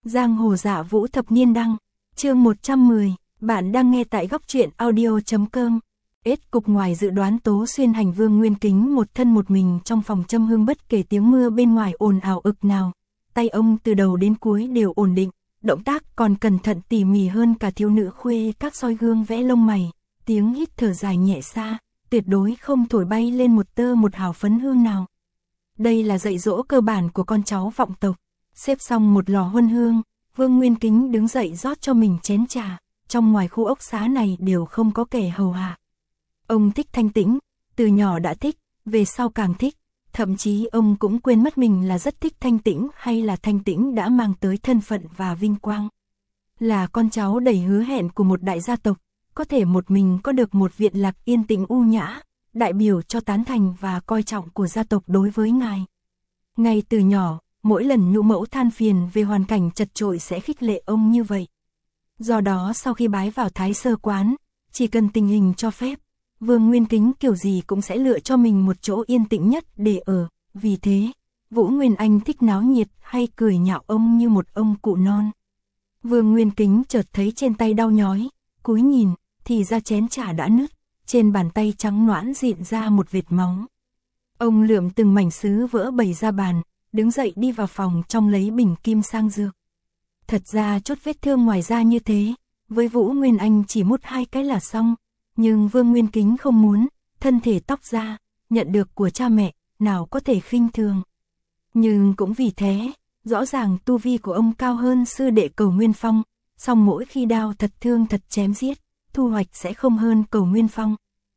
Giang hồ dạ vũ thập niên đăng, chương 110, bạn đang nghe tại góc truyện audio.com. Cục ngoài dự đoán Tố Xuyên hành Vương Nguyên Kính một thân một mình trong phòng châm hương bất kể tiếng mưa bên ngoài ồn ào ực nào. Tay ông từ đầu đến cuối đều ổn định, động tác còn cẩn thận tỉ mỉ hơn cả thiếu nữ khuê các soi gương vẽ lông mày, tiếng hít thở dài nhẹ xa, tuyệt đối không thổi bay lên một tơ một hào phấn hương nào. Đây là dạy dỗ cơ bản của con cháu vọng tộc. Xếp xong một lò huân hương, Vương Nguyên Kính đứng dậy rót cho mình chén trà, trong ngoài khu ốc xá này đều không có kẻ hầu hạ. Ông thích thanh tĩnh, từ nhỏ đã thích, về sau càng thích, thậm chí ông cũng quên mất mình là rất thích thanh tĩnh hay là thanh tĩnh đã mang tới thân phận và vinh quang. Là con cháu đầy hứa hẹn của một đại gia tộc, có thể một mình có được một viện lạc yên tĩnh u nhã, đại biểu cho tán thành và coi trọng của gia tộc đối với ngài. Ngay từ nhỏ, mỗi lần nhũ mẫu than phiền về hoàn cảnh chật chội sẽ khích lệ ông như vậy. Do đó sau khi bái vào Thái Sơ quán, chỉ cần tình hình cho phép, Vương Nguyên Kính kiểu gì cũng sẽ lựa cho mình một chỗ yên tĩnh nhất để ở. Vì thế, Vũ Nguyên Anh thích náo nhiệt hay cười nhạo ông như một ông cụ non. Vương Nguyên Kính chợt thấy trên tay đau nhói, cúi nhìn, thì ra chén trà đã nứt, trên bàn tay trắng nõn rịn ra một vệt máu. Ông lượm từng mảnh sứ vỡ bày ra bàn, đứng dậy đi vào phòng trong lấy bình kim sang dược. Thật ra chốt vết thương ngoài da như thế, với Vũ Nguyên Anh chỉ mút 2 cái là xong, nhưng Vương Nguyên Kính không muốn, thân thể tóc da, nhận được của cha mẹ, nào có thể khinh thường. Nhưng cũng vì thế, rõ ràng tu vi của ông cao hơn sư đệ Cầu Nguyên Phong, song mỗi khi đao thật thương thật chém giết, thu hoạch sẽ không hơn Cầu Nguyên Phong.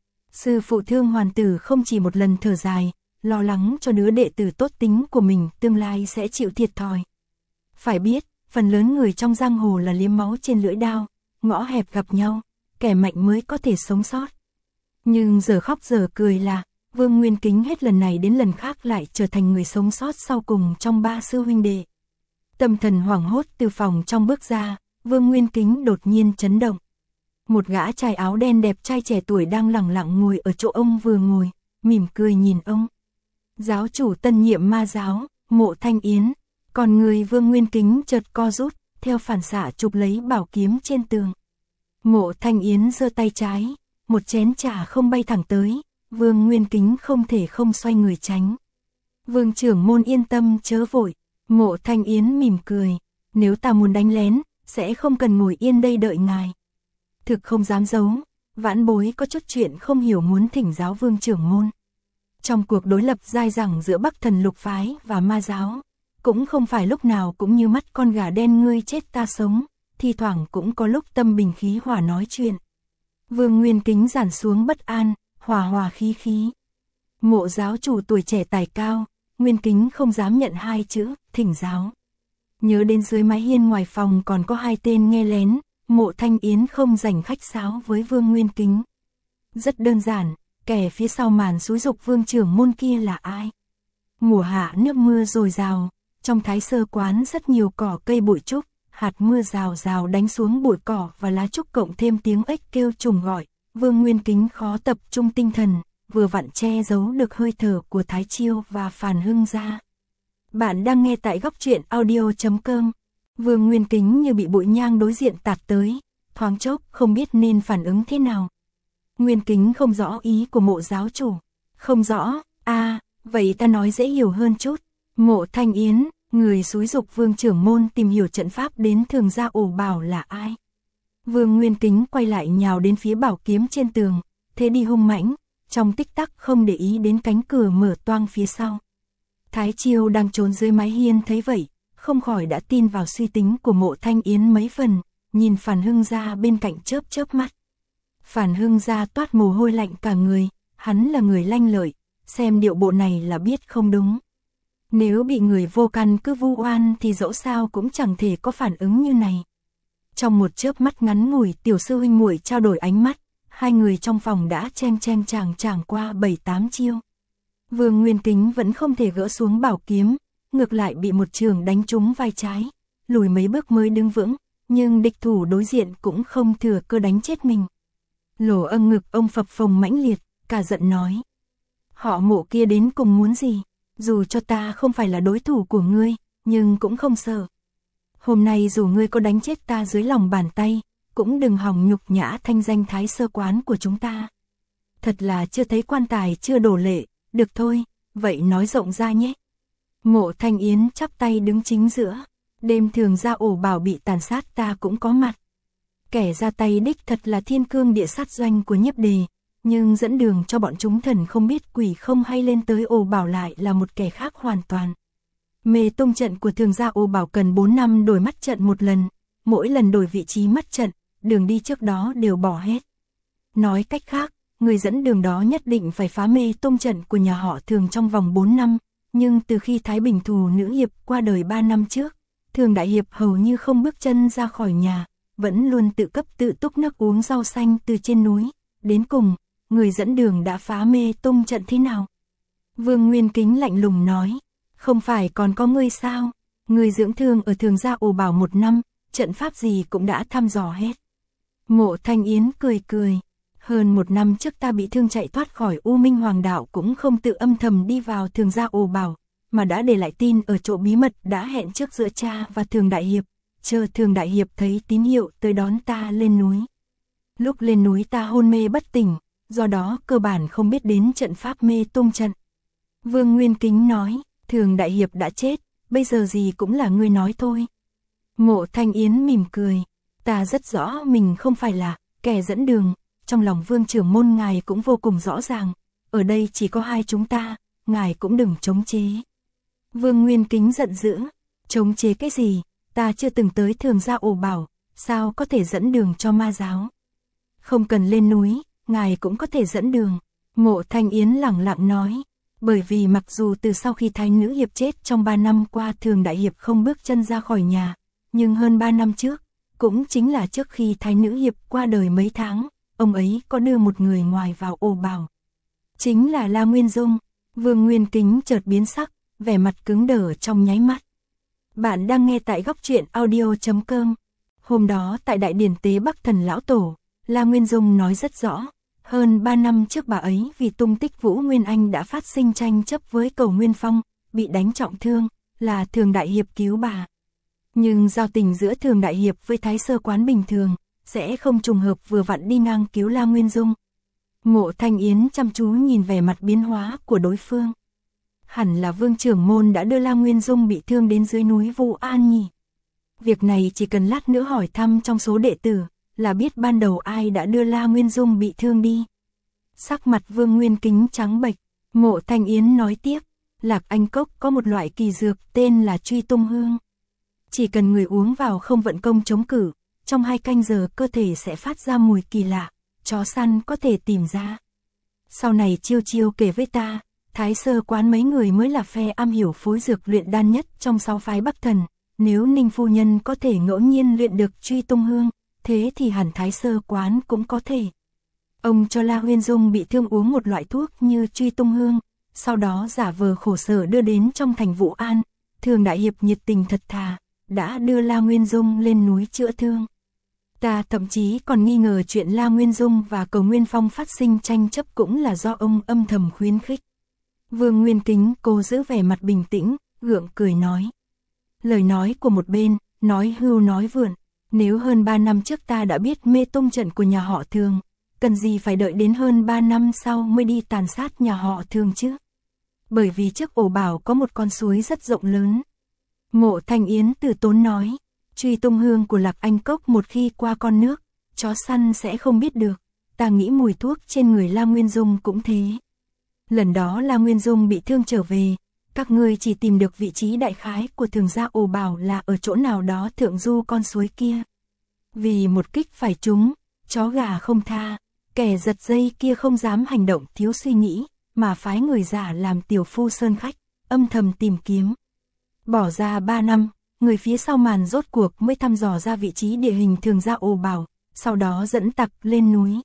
Sư phụ Thương Hoàn Tử không chỉ một lần thở dài, lo lắng cho đứa đệ tử tốt tính của mình tương lai sẽ chịu thiệt thòi. Phải biết, phần lớn người trong giang hồ là liếm máu trên lưỡi đao, ngõ hẹp gặp nhau, kẻ mạnh mới có thể sống sót. Nhưng giờ khóc giờ cười là, Vương Nguyên Kính hết lần này đến lần khác lại trở thành người sống sót sau cùng trong 3 sư huynh đệ. Tâm thần hoảng hốt từ phòng trong bước ra, Vương Nguyên Kính đột nhiên chấn động. Một gã trai áo đen đẹp trai trẻ tuổi đang lẳng lặng ngồi ở chỗ ông vừa ngồi, mỉm cười nhìn ông. Giáo chủ tân nhiệm ma giáo, Mộ Thanh Yến. Còn người Vương Nguyên Kính chợt co rút, theo phản xạ chụp lấy bảo kiếm trên tường. Mộ Thanh Yến giơ tay trái, một chén trà không bay thẳng tới, Vương Nguyên Kính không thể không xoay người tránh. Vương trưởng môn yên tâm chớ vội, Mộ Thanh Yến mỉm cười, nếu ta muốn đánh lén, sẽ không cần ngồi yên đây đợi ngài. Thực không dám giấu, vãn bối có chút chuyện không hiểu muốn thỉnh giáo Vương trưởng môn. Trong cuộc đối lập dai dẳng giữa Bắc Thần Lục phái và ma giáo, cũng không phải lúc nào cũng như mắt con gà đen ngươi chết ta sống, thi thoảng cũng có lúc tâm bình khí hòa nói chuyện. Vương Nguyên Kính giản xuống bất an, hòa hòa khí khí. Mộ giáo chủ tuổi trẻ tài cao, Nguyên Kính không dám nhận 2 chữ, thỉnh giáo. Nhớ đến dưới mái hiên ngoài phòng còn có 2 tên nghe lén, Mộ Thanh Yến không rảnh khách sáo với Vương Nguyên Kính. Rất đơn giản, kẻ phía sau màn xúi dục Vương trưởng môn kia là ai? Mùa hạ nước mưa dồi dào, trong Thái Sơ quán rất nhiều cỏ cây bụi trúc, hạt mưa rào rào đánh xuống bụi cỏ và lá trúc cộng thêm tiếng ếch kêu trùng gọi, Vương Nguyên Kính khó tập trung tinh thần, vừa vặn che giấu được hơi thở của Thái Chiêu và Phàn Hưng ra. Bạn đang nghe tại góc truyện audio.com. Vương Nguyên Kính như bị bụi nhang đối diện tạt tới, thoáng chốc không biết nên phản ứng thế nào. Nguyên Kính không rõ ý của Mộ giáo chủ. Không rõ, vậy ta nói dễ hiểu hơn chút. Mộ Thanh Yến, người xúi dục Vương trưởng môn tìm hiểu trận pháp đến Thường Gia ổ bảo là ai? Vương Nguyên Kính quay lại nhào đến phía bảo kiếm trên tường, thế đi hung mãnh, trong tích tắc không để ý đến cánh cửa mở toang phía sau. Thái Chiêu đang trốn dưới mái hiên thấy vậy, không khỏi đã tin vào suy tính của Mộ Thanh Yến mấy phần, nhìn Phàn Hưng Gia bên cạnh chớp chớp mắt. Phàn Hưng Gia toát mồ hôi lạnh cả người, hắn là người lanh lợi, xem điệu bộ này là biết không đúng. Nếu bị người vô căn cứ vu oan thì dẫu sao cũng chẳng thể có phản ứng như này. Trong một chớp mắt ngắn ngủi tiểu sư huynh muội trao đổi ánh mắt, 2 người trong phòng đã chen chen chàng chàng qua 7-8 chiêu. Vương Nguyên Kính vẫn không thể gỡ xuống bảo kiếm, ngược lại bị một trường đánh trúng vai trái, lùi mấy bước mới đứng vững, nhưng địch thủ đối diện cũng không thừa cơ đánh chết mình. Lỗ âng ngực ông phập phồng mãnh liệt, cả giận nói. Họ Mộ kia đến cùng muốn gì? Dù cho ta không phải là đối thủ của ngươi, nhưng cũng không sợ. Hôm nay dù ngươi có đánh chết ta dưới lòng bàn tay, cũng đừng hòng nhục nhã thanh danh Thái Sơ quán của chúng ta. Thật là chưa thấy quan tài chưa đổ lệ, được thôi, vậy nói rộng ra nhé. Mộ Thanh Yến chắp tay đứng chính giữa, đêm Thường gia ổ bảo bị tàn sát ta cũng có mặt. Kẻ ra tay đích thật là thiên cương địa sát doanh của Nhiếp Đề, nhưng dẫn đường cho bọn chúng thần không biết quỷ không hay lên tới ổ bảo lại là một kẻ khác hoàn toàn. Mê tung trận của Thường gia ổ bảo cần 4 năm đổi mắt trận một lần, mỗi lần đổi vị trí mắt trận, đường đi trước đó đều bỏ hết. Nói cách khác, người dẫn đường đó nhất định phải phá mê tung trận của nhà họ Thường trong vòng 4 năm, nhưng từ khi Thái Bình Thù nữ hiệp qua đời 3 năm trước, Thường đại hiệp hầu như không bước chân ra khỏi nhà, vẫn luôn tự cấp tự túc nước uống rau xanh từ trên núi. Đến cùng, người dẫn đường đã phá mê tung trận thế nào? Vương Nguyên Kính lạnh lùng nói, không phải còn có ngươi sao? Ngươi dưỡng thương ở Thường gia ổ bảo 1 năm, trận pháp gì cũng đã thăm dò hết. Mộ Thanh Yến cười cười, hơn 1 năm trước ta bị thương chạy thoát khỏi U Minh Hoàng đạo cũng không tự âm thầm đi vào Thường gia ổ bảo, mà đã để lại tin ở chỗ bí mật đã hẹn trước giữa cha và Thường đại hiệp, chờ Thường đại hiệp thấy tín hiệu tới đón ta lên núi. Lúc lên núi ta hôn mê bất tỉnh, do đó cơ bản không biết đến trận pháp mê tung trận. Vương Nguyên Kính nói, Thường đại hiệp đã chết, bây giờ gì cũng là ngươi nói thôi. Mộ Thanh Yến mỉm cười, ta rất rõ mình không phải là kẻ dẫn đường, trong lòng Vương trưởng môn ngài cũng vô cùng rõ ràng, ở đây chỉ có hai chúng ta, ngài cũng đừng chống chế. Vương Nguyên Kính giận dữ, chống chế cái gì, ta chưa từng tới Thường gia ổ bảo, sao có thể dẫn đường cho ma giáo. Không cần lên núi, ngài cũng có thể dẫn đường. Mộ Thanh Yến lẳng lặng nói, bởi vì mặc dù từ sau khi Thái nữ hiệp chết trong 3 năm qua Thường đại hiệp không bước chân ra khỏi nhà, nhưng hơn 3 năm trước, cũng chính là trước khi Thái nữ hiệp qua đời mấy tháng, ông ấy có đưa một người ngoài vào ổ bảo. Chính là La Nguyên Dung. Vương Nguyên Kính chợt biến sắc, vẻ mặt cứng đờ trong nháy mắt. Bạn đang nghe tại góc truyện audio.com. Hôm đó tại Đại Điển Tế Bắc Thần Lão Tổ, La Nguyên Dung nói rất rõ, hơn 3 năm trước bà ấy vì tung tích Vũ Nguyên Anh đã phát sinh tranh chấp với Cầu Nguyên Phong, bị đánh trọng thương, là Thường đại hiệp cứu bà. Nhưng giao tình giữa Thường đại hiệp với Thái Sơ quán bình thường, sẽ không trùng hợp vừa vặn đi ngang cứu La Nguyên Dung. Mộ Thanh Yến chăm chú nhìn vẻ mặt biến hóa của đối phương. Hẳn là Vương trưởng môn đã đưa La Nguyên Dung bị thương đến dưới núi Vũ An nhỉ. Việc này chỉ cần lát nữa hỏi thăm trong số đệ tử, là biết ban đầu ai đã đưa La Nguyên Dung bị thương đi. Sắc mặt Vương Nguyên Kính trắng bệch, Mộ Thanh Yến nói tiếp, Lạc Anh Cốc có một loại kỳ dược tên là Truy Tung Hương. Chỉ cần người uống vào không vận công chống cự, trong 2 canh giờ cơ thể sẽ phát ra mùi kỳ lạ, chó săn có thể tìm ra. Sau này Chiêu Chiêu kể với ta, Thái Sơ quán mấy người mới là phe am hiểu phối dược luyện đan nhất trong 6 phái Bắc Thần, nếu Ninh phu nhân có thể ngẫu nhiên luyện được Truy Tung Hương, thế thì hẳn Thái Sơ quán cũng có thể. Ông cho La Nguyên Dung bị thương uống một loại thuốc như Truy Tung Hương, sau đó giả vờ khổ sở đưa đến trong thành Vũ An, Thường đại hiệp nhiệt tình thật thà, đã đưa La Nguyên Dung lên núi chữa thương. Ta thậm chí còn nghi ngờ chuyện La Nguyên Dung và Cầu Nguyên Phong phát sinh tranh chấp cũng là do ông âm thầm khuyến khích. Vương Nguyên Kính cố giữ vẻ mặt bình tĩnh, gượng cười nói. Lời nói của một bên, nói hưu nói vượn, nếu hơn 3 năm trước ta đã biết mê tung trận của nhà họ Thường, cần gì phải đợi đến hơn 3 năm sau mới đi tàn sát nhà họ Thường chứ? Bởi vì trước ổ bảo có một con suối rất rộng lớn. Mộ Thanh Yến từ tốn nói, Truy Tung Hương của Lạc Anh Cốc một khi qua con nước, chó săn sẽ không biết được, ta nghĩ mùi thuốc trên người La Nguyên Dung cũng thế. Lần đó La Nguyên Dung bị thương trở về, các ngươi chỉ tìm được vị trí đại khái của Thường gia ổ bảo là ở chỗ nào đó thượng du con suối kia. Vì một kích phải trúng, chó gà không tha, kẻ giật dây kia không dám hành động thiếu suy nghĩ, mà phái người giả làm tiểu phu sơn khách, âm thầm tìm kiếm. Bỏ ra 3 năm, người phía sau màn rốt cuộc mới thăm dò ra vị trí địa hình Thường gia ổ bảo, sau đó dẫn tặc lên núi.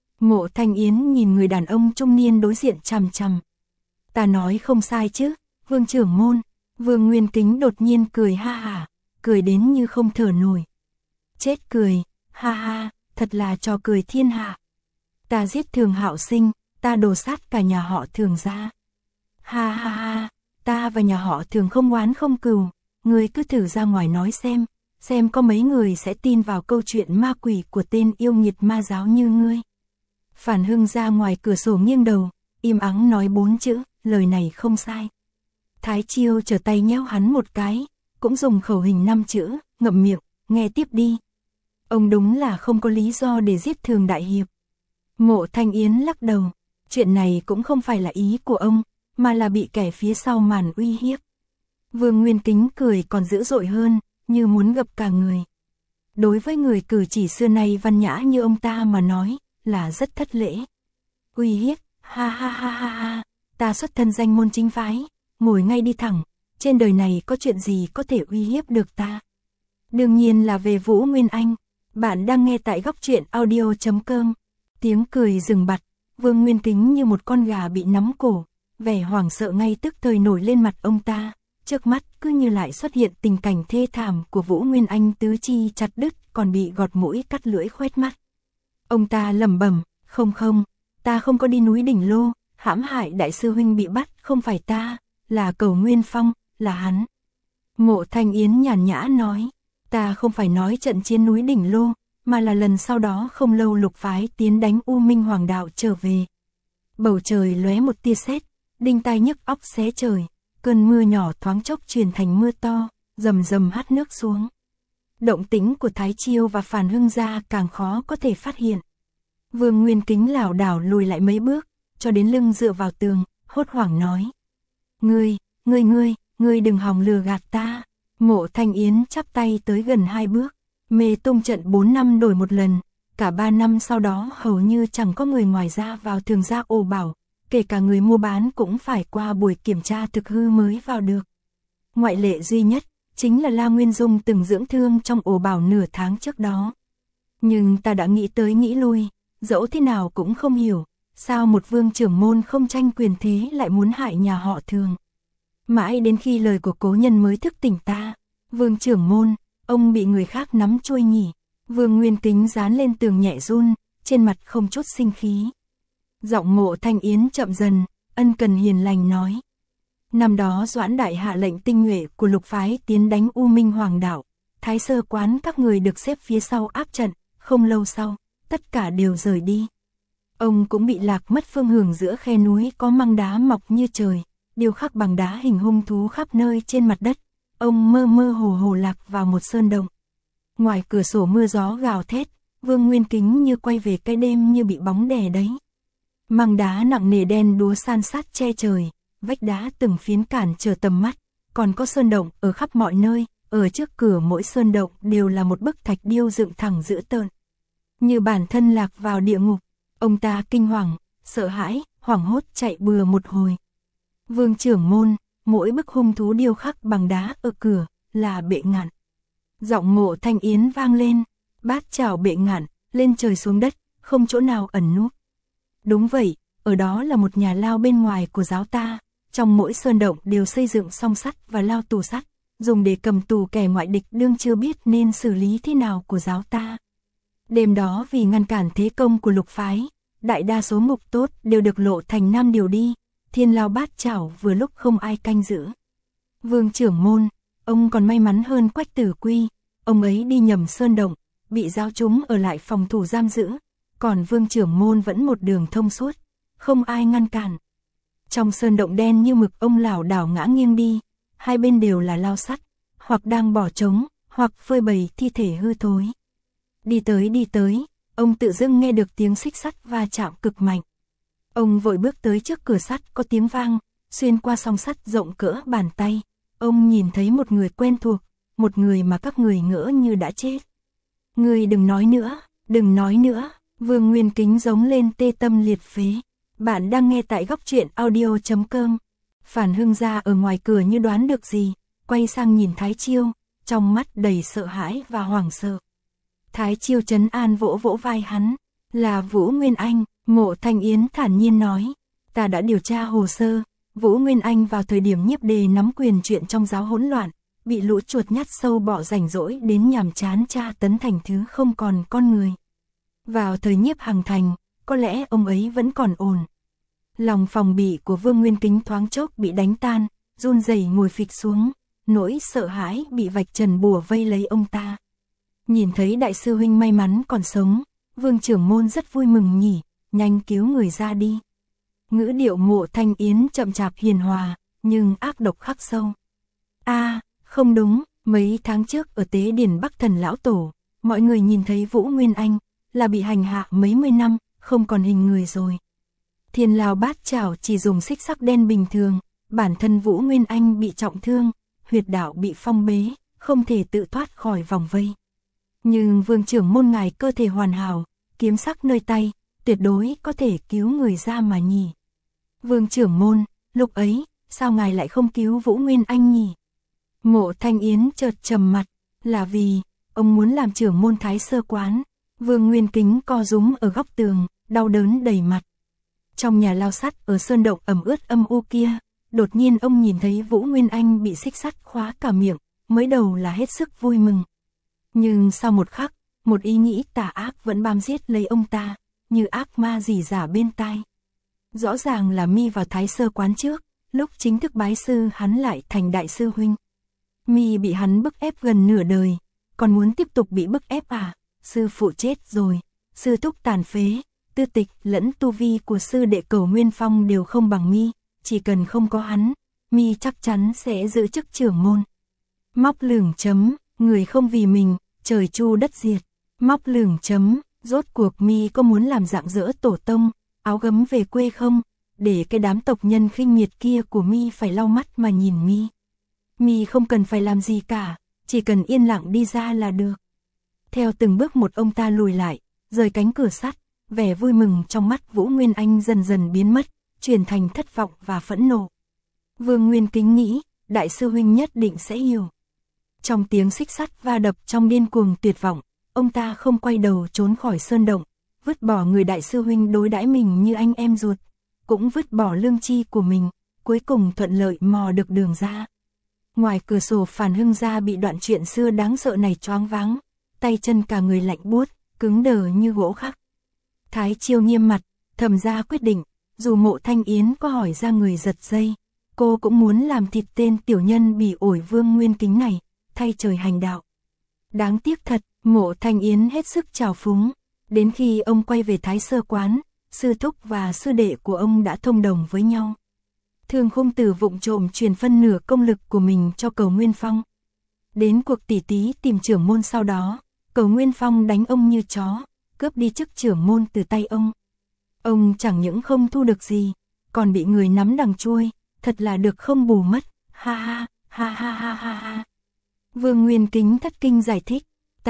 Mộ Thanh Yến nhìn người đàn ông trung niên đối diện chằm chằm. Ta nói không sai chứ, Vương trưởng môn. Vương Nguyên Kính đột nhiên cười ha hả, cười đến như không thở nổi. Chết cười, ha ha, thật là trò cười thiên hạ. Ta giết Thường Hạo Sinh, ta đổ sát cả nhà họ Thường gia. Ha ha ha, ta và nhà họ Thường không oán không cừu, ngươi cứ thử ra ngoài nói xem, xem có mấy người sẽ tin vào câu chuyện ma quỷ của tên yêu nghiệt ma giáo như ngươi. Phản Hưng ra ngoài cửa sổ nghiêng đầu, im ắng nói 4 chữ, lời này không sai. Thái Chiêu trở tay nhéo hắn một cái, cũng dùng khẩu hình 5 chữ, ngậm miệng, nghe tiếp đi. Ông đúng là không có lý do để giết Thường đại hiệp. Mộ Thanh Yến lắc đầu, chuyện này cũng không phải là ý của ông, mà là bị kẻ phía sau màn uy hiếp. Vương Nguyên Kính cười còn dữ dội hơn, như muốn gập cả người. Đối với người cử chỉ xưa nay văn nhã như ông ta mà nói, là rất thất lễ. Uy hiếp, ha ha ha ha ha, ta xuất thân danh môn chính phái, ngồi ngay đi thẳng, trên đời này có chuyện gì có thể uy hiếp được ta. Đương nhiên là về Vũ Nguyên Anh, bạn đang nghe tại góc truyện audio.com. Tiếng cười dừng bặt, Vương Nguyên Kính như một con gà bị nắm cổ, vẻ hoảng sợ ngay tức thời nổi lên mặt ông ta, trước mắt cứ như lại xuất hiện tình cảnh thê thảm của Vũ Nguyên Anh tứ chi chặt đứt còn bị gọt mũi cắt lưỡi khoét mắt. Ông ta lẩm bẩm, không, ta không có đi núi Đỉnh Lô, hãm hại đại sư huynh bị bắt, không phải ta, là Cầu Nguyên Phong, là hắn. Mộ Thanh Yến nhàn nhã nói, ta không phải nói trận chiến núi Đỉnh Lô, mà là lần sau đó không lâu Lục phái tiến đánh U Minh Hoàng đạo trở về. Bầu trời lóe một tia sét, đinh tai nhức óc xé trời, cơn mưa nhỏ thoáng chốc chuyển thành mưa to, rầm rầm hắt nước xuống. Động tĩnh của Thái Chiêu và Phản Hưng gia càng khó có thể phát hiện. Vương Nguyên Kính lảo đảo lùi lại mấy bước, cho đến lưng dựa vào tường, hốt hoảng nói. Ngươi đừng hòng lừa gạt ta. Mộ Thanh Yến chắp tay tới gần 2 bước. Mê tung trận 4 năm đổi một lần, cả 3 năm sau đó hầu như chẳng có người ngoài ra vào Thường gia ồ bảo, kể cả người mua bán cũng phải qua buổi kiểm tra thực hư mới vào được. Ngoại lệ duy nhất, chính là La Nguyên Dung từng dưỡng thương trong ồ bảo nửa tháng trước đó. Nhưng ta đã nghĩ tới nghĩ lui, dẫu thế nào cũng không hiểu, sao một vương trưởng môn không tranh quyền thế lại muốn hại nhà họ Thường. Mãi đến khi lời của cố nhân mới thức tỉnh ta, vương trưởng môn, ông bị người khác nắm chuôi nhỉ. Vương Nguyên Kính dán lên tường nhẹ run, trên mặt không chút sinh khí. Giọng Mộ Thanh Yến chậm dần, ân cần hiền lành nói. Năm đó Doãn Đại hạ lệnh tinh nhuệ của Lục phái tiến đánh U Minh Hoàng đạo, Thái Sơ quán các người được xếp phía sau áp trận, không lâu sau, tất cả đều rời đi. Ông cũng bị lạc mất phương hướng giữa khe núi có măng đá mọc như trời, điêu khắc bằng đá hình hung thú khắp nơi trên mặt đất. Ông mơ mơ hồ hồ lạc vào một sơn động. Ngoài cửa sổ mưa gió gào thét, Vương Nguyên Kính như quay về cái đêm như bị bóng đè đấy. Măng đá nặng nề đen đúa san sát che trời, vách đá từng phiến cản trở tầm mắt, còn có sơn động ở khắp mọi nơi, ở trước cửa mỗi sơn động đều là một bức thạch điêu dựng thẳng dữ tợn. Như bản thân lạc vào địa ngục, ông ta kinh hoàng, sợ hãi, hoảng hốt chạy bừa một hồi. Vương trưởng môn, mỗi bức hung thú điêu khắc bằng đá ở cửa, là bệ ngạn. Giọng Mộ Thanh Yến vang lên, bát chảo bệ ngạn, lên trời xuống đất, không chỗ nào ẩn núp. Đúng vậy, ở đó là một nhà lao bên ngoài của giáo ta, trong mỗi sơn động đều xây dựng song sắt và lao tù sắt, dùng để cầm tù kẻ ngoại địch đương chưa biết nên xử lý thế nào của giáo ta. Đêm đó vì ngăn cản thế công của Lục phái, đại đa số ngục tốt đều được Lộ Thành Nam điều đi, thiên lao bát chảo vừa lúc không ai canh giữ. Vương trưởng môn, ông còn may mắn hơn Quách Tử Quy, ông ấy đi nhầm sơn động, bị giáo chúng ở lại phòng thủ giam giữ, còn vương trưởng môn vẫn một đường thông suốt, không ai ngăn cản. Trong sơn động đen như mực ông lảo đảo ngã nghiêng đi, hai bên đều là lao sắt, hoặc đang bỏ trống, hoặc phơi bày thi thể hư thối. Đi tới, ông tự dưng nghe được tiếng xích sắt va chạm cực mạnh. Ông vội bước tới trước cửa sắt có tiếng vang, xuyên qua song sắt rộng cỡ bàn tay. Ông nhìn thấy một người quen thuộc, một người mà các người ngỡ như đã chết. Người đừng nói nữa, Vương Nguyên Kính giống lên tê tâm liệt phế. Bạn đang nghe tại góc truyện audio.com. Phản Hưng gia ở ngoài cửa như đoán được gì, quay sang nhìn Thái Chiêu, trong mắt đầy sợ hãi và hoảng sợ. Thái Chiêu trấn an vỗ vỗ vai hắn, là Vũ Nguyên Anh. Mộ Thanh Yến thản nhiên nói, ta đã điều tra hồ sơ, Vũ Nguyên Anh vào thời điểm Nhiếp Đề nắm quyền chuyện trong giáo hỗn loạn, bị lũ chuột nhắt sâu bọ rảnh rỗi đến nhàm chán tra tấn thành thứ không còn con người. Vào thời Nhiếp Hằng thành, có lẽ ông ấy vẫn còn ổn. Lòng phòng bị của Vương Nguyên Kính thoáng chốc bị đánh tan, run rẩy ngồi phịch xuống, nỗi sợ hãi bị vạch trần bùa vây lấy ông ta. Nhìn thấy đại sư huynh may mắn còn sống, Vương trưởng môn rất vui mừng nhỉ, nhanh cứu người ra đi. Ngữ điệu Mộ Thanh Yến chậm chạp hiền hòa, nhưng ác độc khắc sâu. Không đúng, mấy tháng trước ở tế điển Bắc Thần Lão Tổ, mọi người nhìn thấy Vũ Nguyên Anh, là bị hành hạ mấy mươi năm, không còn hình người rồi. Thiên Lao Bát Chảo chỉ dùng xích sắc đen bình thường, bản thân Vũ Nguyên Anh bị trọng thương, huyệt đạo bị phong bế, không thể tự thoát khỏi vòng vây. Nhưng Vương trưởng môn ngài cơ thể hoàn hảo, kiếm sắc nơi tay, tuyệt đối có thể cứu người ra mà nhỉ. Vương trưởng môn, lúc ấy, sao ngài lại không cứu Vũ Nguyên Anh nhỉ? Mộ Thanh Yến chợt trầm mặt, là vì, ông muốn làm trưởng môn Thái Sơ Quán. Vương Nguyên Kính co rúm ở góc tường, đau đớn đầy mặt. Trong nhà lao sắt ở sơn động ẩm ướt âm u kia, đột nhiên ông nhìn thấy Vũ Nguyên Anh bị xích sắt khóa cả miệng, mới đầu là hết sức vui mừng. Nhưng sau một khắc, một ý nghĩ tà ác vẫn bám giết lấy ông ta, như ác ma rỉ rả bên tai. Rõ ràng là mi vào Thái Sơ Quán trước, lúc chính thức bái sư hắn lại thành đại sư huynh. Mi bị hắn bức ép gần nửa đời, còn muốn tiếp tục bị bức ép à? Sư phụ chết rồi, sư thúc tàn phế, tư tịch lẫn tu vi của sư đệ Cẩu Nguyên Phong đều không bằng mi, chỉ cần không có hắn, mi chắc chắn sẽ giữ chức trưởng môn. Móc lửng chấm, người không vì mình, trời chu đất diệt. Móc lửng chấm, rốt cuộc mi có muốn làm rạng rỡ tổ tông, áo gấm về quê không, để cái đám tộc nhân khinh miệt kia của mi phải lau mắt mà nhìn mi. Mi không cần phải làm gì cả, chỉ cần yên lặng đi ra là được. Theo từng bước một ông ta lùi lại, rời cánh cửa sắt, vẻ vui mừng trong mắt Vũ Nguyên Anh dần dần biến mất, chuyển thành thất vọng và phẫn nộ. Vương Nguyên Kính nghĩ, đại sư huynh nhất định sẽ hiểu. Trong tiếng xích sắt va đập trong điên cuồng tuyệt vọng, ông ta không quay đầu trốn khỏi sơn động, vứt bỏ người đại sư huynh đối đãi mình như anh em ruột, cũng vứt bỏ lương tri của mình, cuối cùng thuận lợi mò được đường ra. Ngoài cửa sổ Phản Hưng gia bị đoạn chuyện xưa đáng sợ này choáng váng, tay chân cả người lạnh buốt, cứng đờ như gỗ khắc. Thái Chiêu nghiêm mặt, thầm ra quyết định, dù Mộ Thanh Yến có hỏi ra người giật dây, cô cũng muốn làm thịt tên tiểu nhân bỉ ổi Vương Nguyên Kính này, thay trời hành đạo. Đáng tiếc thật, Mộ Thanh Yến hết sức trào phúng, đến khi ông quay về Thái Sơ Quán, sư thúc và sư đệ của ông đã thông đồng với nhau. Thương Khung Tử vụng trộm truyền phân nửa công lực của mình cho Cẩu Nguyên Phong. Đến cuộc tỉ thí tìm trưởng môn sau đó, Cẩu Nguyên Phong đánh ông như chó, cướp đi chức trưởng môn từ tay ông. Ông chẳng những không thu được gì, còn bị người nắm đằng chuôi, thật là được không bù mất, ha ha, ha ha ha ha ha. Vương Nguyên Kính thất kinh giải thích,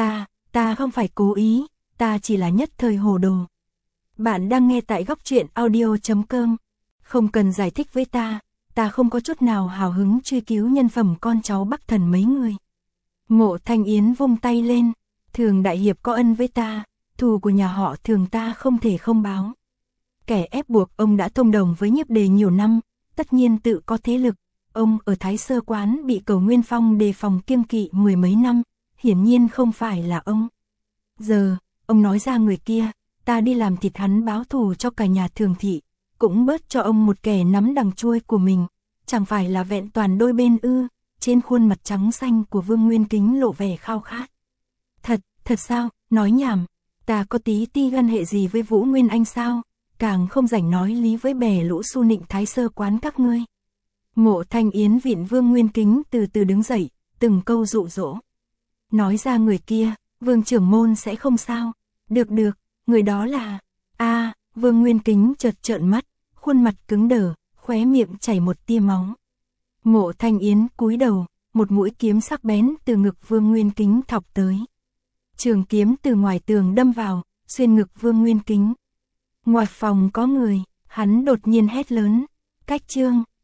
ta không phải cố ý, ta chỉ là nhất thời hồ đồ. Bạn đang nghe tại Góc Truyện Audio.com, không cần giải thích với ta không có chút nào hào hứng truy cứu nhân phẩm con cháu Bắc Thần mấy người. Mộ Thanh Yến vung tay lên, Thường đại hiệp có ân với ta, thù của nhà họ Thường ta không thể không báo. Kẻ ép buộc ông đã thông đồng với Nhiếp Đề nhiều năm, tất nhiên tự có thế lực. Ông ở Thái Sơ Quán bị Cẩu Nguyên Phong đề phòng kiêng kỵ mười mấy năm, hiển nhiên không phải là ông. Giờ, ông nói ra người kia, ta đi làm thịt hắn báo thù cho cả nhà Thường thị, cũng bớt cho ông một kẻ nắm đằng chuôi của mình, chẳng phải là vẹn toàn đôi bên ư? Trên khuôn mặt trắng xanh của Vương Nguyên Kính lộ vẻ khao khát. Thật sao, nói nhảm, ta có tí ti gân hệ gì với Vũ Nguyên Anh sao, càng không rảnh nói lý với bè lũ su nịnh Thái Sơ Quán các ngươi. Mộ Thanh Yến vịn Vương Nguyên Kính từ từ đứng dậy, từng câu dụ dỗ. Nói ra người kia, Vương trưởng môn sẽ không sao. Được, người đó là... Vương Nguyên Kính chợt trợn mắt, khuôn mặt cứng đờ, khóe miệng chảy một tia máu. Mộ Thanh Yến cúi đầu, một mũi kiếm sắc bén từ ngực Vương Nguyên Kính thọc tới. Trường kiếm từ ngoài tường đâm vào, xuyên ngực Vương Nguyên Kính. Ngoài phòng có người, hắn đột nhiên hét lớn, cách chương.